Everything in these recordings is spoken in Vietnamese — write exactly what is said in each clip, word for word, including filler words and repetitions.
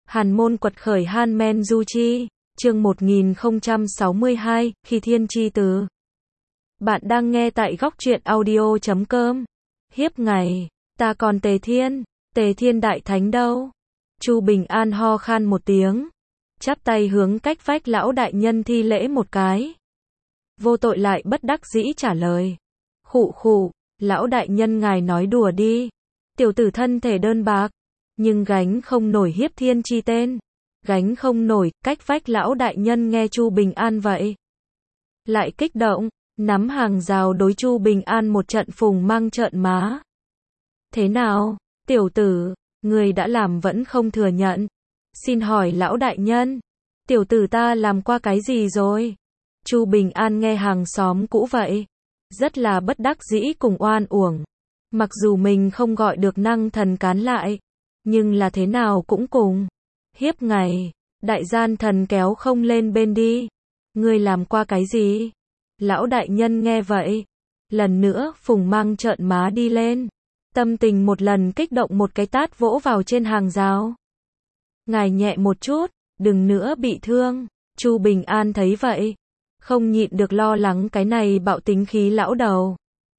Hàn môn quật khởi Han Men Du Chi, chương một nghìn không trăm sáu mươi hai, khi thiên chi từ. Bạn đang nghe tại góc truyện audio chấm com. Hiếp ngày, ta còn Tề Thiên, Tề Thiên đại thánh đâu? Chu Bình An ho khan một tiếng, chắp tay hướng cách vách lão đại nhân thi lễ một cái. Vô tội lại bất đắc dĩ trả lời. Khụ khụ, lão đại nhân ngài nói đùa đi. Tiểu tử thân thể đơn bạc, nhưng gánh không nổi hiếp thiên chi tên. Gánh không nổi, cách vách lão đại nhân nghe Chu Bình An vậy. Lại kích động, nắm hàng rào đối Chu Bình An một trận phùng mang trợn má. Thế nào, tiểu tử, người đã làm vẫn không thừa nhận. Xin hỏi lão đại nhân, tiểu tử ta làm qua cái gì rồi? Chu Bình An nghe hàng xóm cũ vậy, rất là bất đắc dĩ cùng oan uổng. Mặc dù mình không gọi được năng thần cán lại, nhưng là thế nào cũng cùng. Hiếp ngày, đại gian thần kéo không lên bên đi. Ngươi làm qua cái gì? Lão đại nhân nghe vậy, lần nữa phùng mang trợn má đi lên. Tâm tình một lần kích động một cái tát vỗ vào trên hàng rào. Ngài nhẹ một chút, đừng nữa bị thương. Chu Bình An thấy vậy, không nhịn được lo lắng cái này bạo tính khí lão đầu.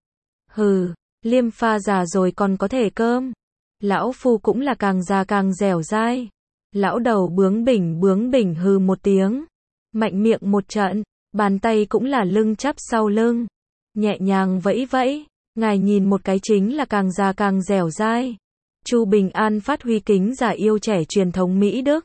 Hừ, liêm pha già rồi còn có thể cơm. Lão phu cũng là càng già càng dẻo dai. Lão đầu bướng bỉnh bướng bỉnh hừ một tiếng, mạnh miệng một trận, bàn tay cũng là lưng chắp sau lưng, nhẹ nhàng vẫy vẫy, ngài nhìn một cái chính là càng già càng dẻo dai. Chu Bình An phát huy kính già yêu trẻ truyền thống Mỹ Đức,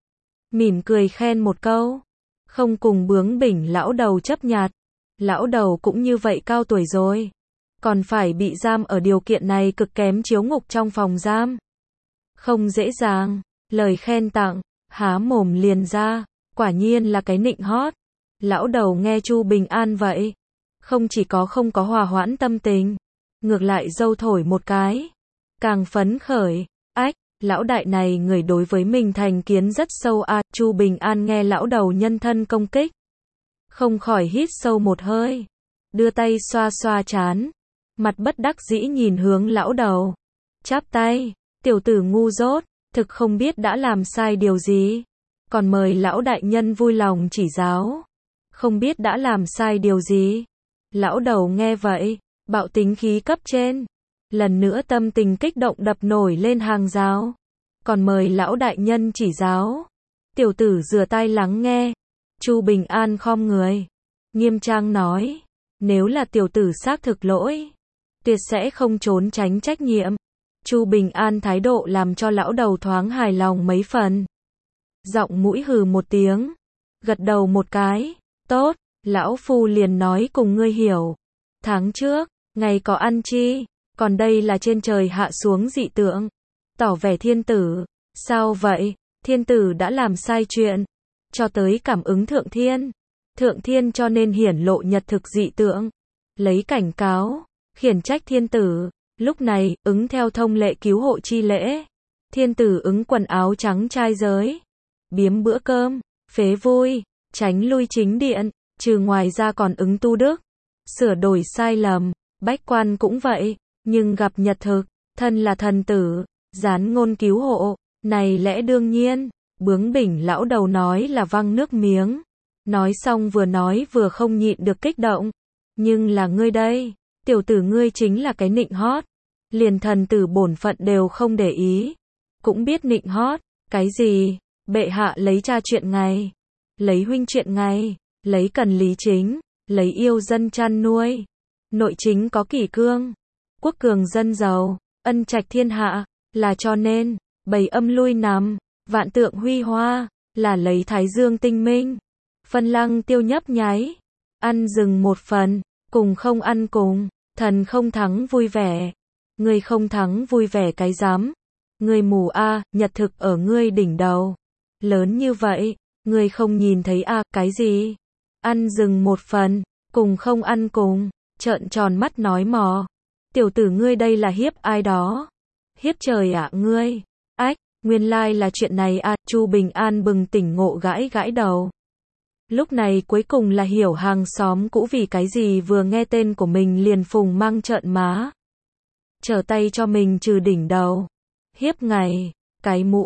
mỉm cười khen một câu, không cùng bướng bỉnh lão đầu chấp nhặt. Lão đầu cũng như vậy cao tuổi rồi, còn phải bị giam ở điều kiện này cực kém chiếu ngục trong phòng giam, không dễ dàng. Lời khen tặng, há mồm liền ra, quả nhiên là cái nịnh hót. Lão đầu nghe Chu Bình An vậy, không chỉ có không có hòa hoãn tâm tình, ngược lại dâu thổi một cái, càng phấn khởi. Ách, lão đại này người đối với mình thành kiến rất sâu à. Chu Bình An nghe lão đầu nhân thân công kích, không khỏi hít sâu một hơi, đưa tay xoa xoa trán, mặt bất đắc dĩ nhìn hướng lão đầu, chắp tay, tiểu tử ngu dốt, thực không biết đã làm sai điều gì, còn mời lão đại nhân vui lòng chỉ giáo. Không biết đã làm sai điều gì? Lão đầu nghe vậy, bạo tính khí cấp trên, lần nữa tâm tình kích động đập nổi lên hàng rào. Còn mời lão đại nhân chỉ giáo. Tiểu tử rửa tay lắng nghe. Chu Bình An khom người, nghiêm trang nói, nếu là tiểu tử xác thực lỗi, tuyệt sẽ không trốn tránh trách nhiệm. Chu Bình An thái độ làm cho lão đầu thoáng hài lòng mấy phần. Giọng mũi hừ một tiếng, gật đầu một cái, tốt, lão phu liền nói cùng ngươi hiểu. Tháng trước, ngày có ăn chi, còn đây là trên trời hạ xuống dị tượng. Tỏ vẻ thiên tử, sao vậy, thiên tử đã làm sai chuyện, cho tới cảm ứng thượng thiên. Thượng thiên cho nên hiển lộ nhật thực dị tượng, lấy cảnh cáo, khiển trách thiên tử. Lúc này, ứng theo thông lệ cứu hộ chi lễ, thiên tử ứng quần áo trắng trai giới, biếm bữa cơm, phế vui, tránh lui chính điện, trừ ngoài ra còn ứng tu đức, sửa đổi sai lầm, bách quan cũng vậy, nhưng gặp nhật thực, thân là thần tử, gián ngôn cứu hộ, này lẽ đương nhiên. Bướng bỉnh lão đầu nói là văng nước miếng, nói xong vừa nói vừa không nhịn được kích động, nhưng là ngươi đây. Tiểu tử ngươi chính là cái nịnh hót, liền thần tử bổn phận đều không để ý, cũng biết nịnh hót, cái gì, bệ hạ lấy cha chuyện ngày, lấy huynh chuyện ngày, lấy cần lý chính, lấy yêu dân chăn nuôi, nội chính có kỷ cương, quốc cường dân giàu, ân trạch thiên hạ, là cho nên, bầy âm lui nằm, vạn tượng huy hoa, là lấy thái dương tinh minh, phân lăng tiêu nhấp nháy, ăn rừng một phần, cùng không ăn cùng. Thần không thắng vui vẻ, ngươi không thắng vui vẻ cái dám, ngươi mù a, à, nhật thực ở ngươi đỉnh đầu, lớn như vậy, ngươi không nhìn thấy a, à, cái gì? Ăn rừng một phần, cùng không ăn cùng, trợn tròn mắt nói mò, tiểu tử ngươi đây là hiếp ai đó? Hiếp trời ạ à, ngươi? Ách, nguyên lai là chuyện này à. Chu Bình An bừng tỉnh ngộ gãi gãi đầu. Lúc này cuối cùng là hiểu hàng xóm cũ vì cái gì vừa nghe tên của mình liền phùng mang trợn má. Trở tay cho mình trừ đỉnh đầu. Hiếp ngày, cái mũ,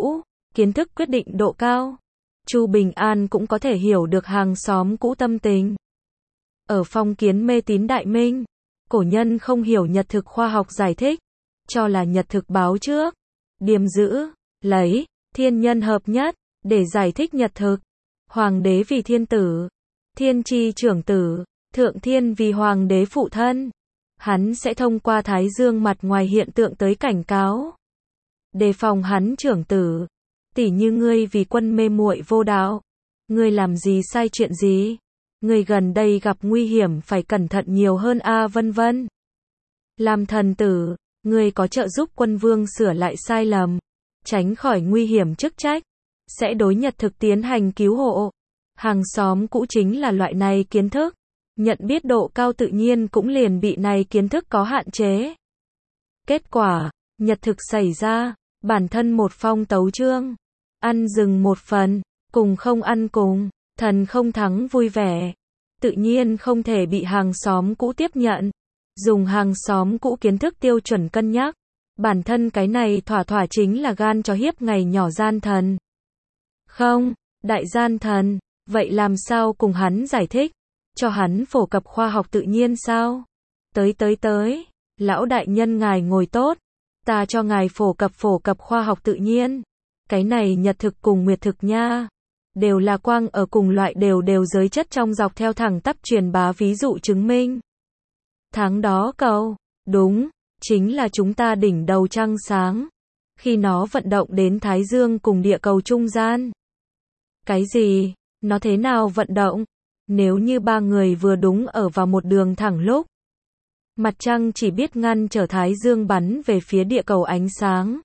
kiến thức quyết định độ cao. Chu Bình An cũng có thể hiểu được hàng xóm cũ tâm tình. Ở phong kiến mê tín đại minh, cổ nhân không hiểu nhật thực khoa học giải thích, cho là nhật thực báo trước, điềm giữ, lấy, thiên nhân hợp nhất, để giải thích nhật thực. Hoàng đế vì thiên tử, thiên tri trưởng tử, thượng thiên vì hoàng đế phụ thân. Hắn sẽ thông qua thái dương mặt ngoài hiện tượng tới cảnh cáo, đề phòng hắn trưởng tử. Tỉ như ngươi vì quân mê muội vô đạo, ngươi làm gì sai chuyện gì, ngươi gần đây gặp nguy hiểm phải cẩn thận nhiều hơn a vân vân. Làm thần tử, ngươi có trợ giúp quân vương sửa lại sai lầm, tránh khỏi nguy hiểm chức trách, sẽ đối nhật thực tiến hành cứu hộ. Hàng xóm cũ chính là loại này kiến thức, nhận biết độ cao tự nhiên cũng liền bị này kiến thức có hạn chế. Kết quả, nhật thực xảy ra, bản thân một phong tấu chương, ăn dừng một phần, cùng không ăn cùng, thần không thắng vui vẻ, tự nhiên không thể bị hàng xóm cũ tiếp nhận. Dùng hàng xóm cũ kiến thức tiêu chuẩn cân nhắc, bản thân cái này thỏa thỏa chính là gan chó hiếp ngày nhỏ gian thần. Không, đại gian thần, vậy làm sao cùng hắn giải thích, cho hắn phổ cập khoa học tự nhiên sao? Tới tới tới, lão đại nhân ngài ngồi tốt, ta cho ngài phổ cập phổ cập khoa học tự nhiên. Cái này nhật thực cùng nguyệt thực nha, đều là quang ở cùng loại đều đều giới chất trong dọc theo thẳng tắp truyền bá ví dụ chứng minh. Tháng đó cầu, đúng, chính là chúng ta đỉnh đầu trăng sáng, khi nó vận động đến Thái Dương cùng địa cầu trung gian. Cái gì? Nó thế nào vận động? Nếu như ba người vừa đúng ở vào một đường thẳng lúc, mặt trăng chỉ biết ngăn trở Thái Dương bắn về phía địa cầu ánh sáng.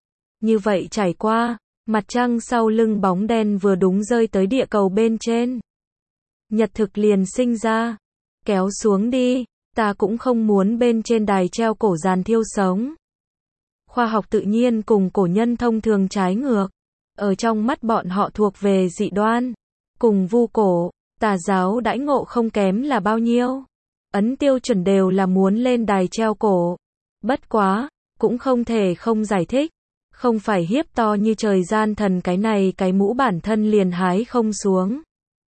Như vậy trải qua, mặt trăng sau lưng bóng đen vừa đúng rơi tới địa cầu bên trên. Nhật thực liền sinh ra. Kéo xuống đi, ta cũng không muốn bên trên đài treo cổ giàn thiêu sống. Khoa học tự nhiên cùng cổ nhân thông thường trái ngược. Ở trong mắt bọn họ thuộc về dị đoan. Cùng vu cổ, tà giáo đãi ngộ không kém là bao nhiêu. Ấn tiêu chuẩn đều là muốn lên đài treo cổ. Bất quá, cũng không thể không giải thích. Không phải hiếp to như trời gian thần cái này cái mũ bản thân liền hái không xuống.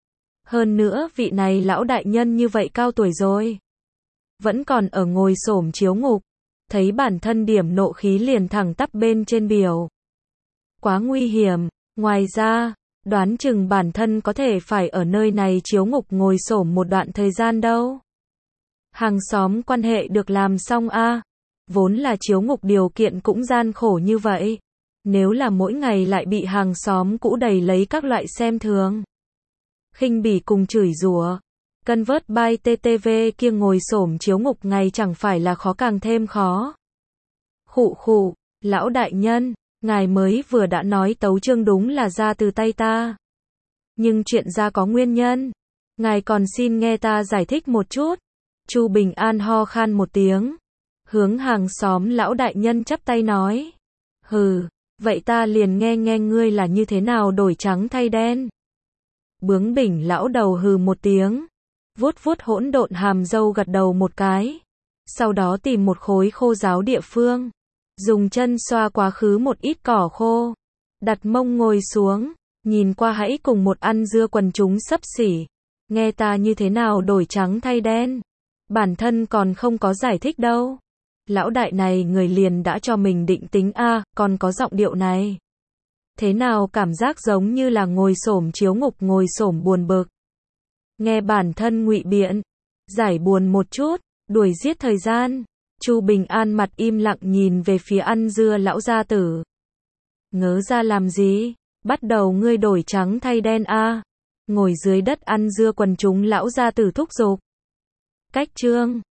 Hơn nữa vị này lão đại nhân như vậy cao tuổi rồi, vẫn còn ở ngồi xổm chiếu ngục, thấy bản thân điểm nộ khí liền thẳng tắp bên trên biểu. Quá nguy hiểm, ngoài ra, đoán chừng bản thân có thể phải ở nơi này chiếu ngục ngồi xổm một đoạn thời gian đâu. Hàng xóm quan hệ được làm xong a, vốn là chiếu ngục điều kiện cũng gian khổ như vậy. Nếu là mỗi ngày lại bị hàng xóm cũ đầy lấy các loại xem thường, khinh bỉ cùng chửi rủa, cân vớt bài tê tê vê kia ngồi xổm chiếu ngục ngày chẳng phải là khó càng thêm khó. Khụ khụ, lão đại nhân, ngài mới vừa đã nói tấu chương đúng là ra từ tay ta. Nhưng chuyện ra có nguyên nhân. Ngài còn xin nghe ta giải thích một chút. Chu Bình An ho khan một tiếng, hướng hàng xóm lão đại nhân chắp tay nói. Hừ, vậy ta liền nghe nghe ngươi là như thế nào đổi trắng thay đen. Bướng bỉnh lão đầu hừ một tiếng, vuốt vuốt hỗn độn hàm râu gật đầu một cái. Sau đó tìm một khối khô ráo địa phương, dùng chân xoa quá khứ một ít cỏ khô, đặt mông ngồi xuống, nhìn qua hãy cùng một ăn dưa quần chúng xấp xỉ. Nghe ta như thế nào đổi trắng thay đen. Bản thân còn không có giải thích đâu. Lão đại này người liền đã cho mình định tính a, à, còn có giọng điệu này. Thế nào cảm giác giống như là ngồi xổm chiếu ngục ngồi xổm buồn bực. Nghe bản thân ngụy biện, giải buồn một chút, đuổi giết thời gian. Chu Bình An mặt im lặng nhìn về phía ăn dưa lão gia tử. Ngớ ra làm gì? Bắt đầu ngươi đổi trắng thay đen a. À. Ngồi dưới đất ăn dưa quần chúng lão gia tử thúc giục. Cách chương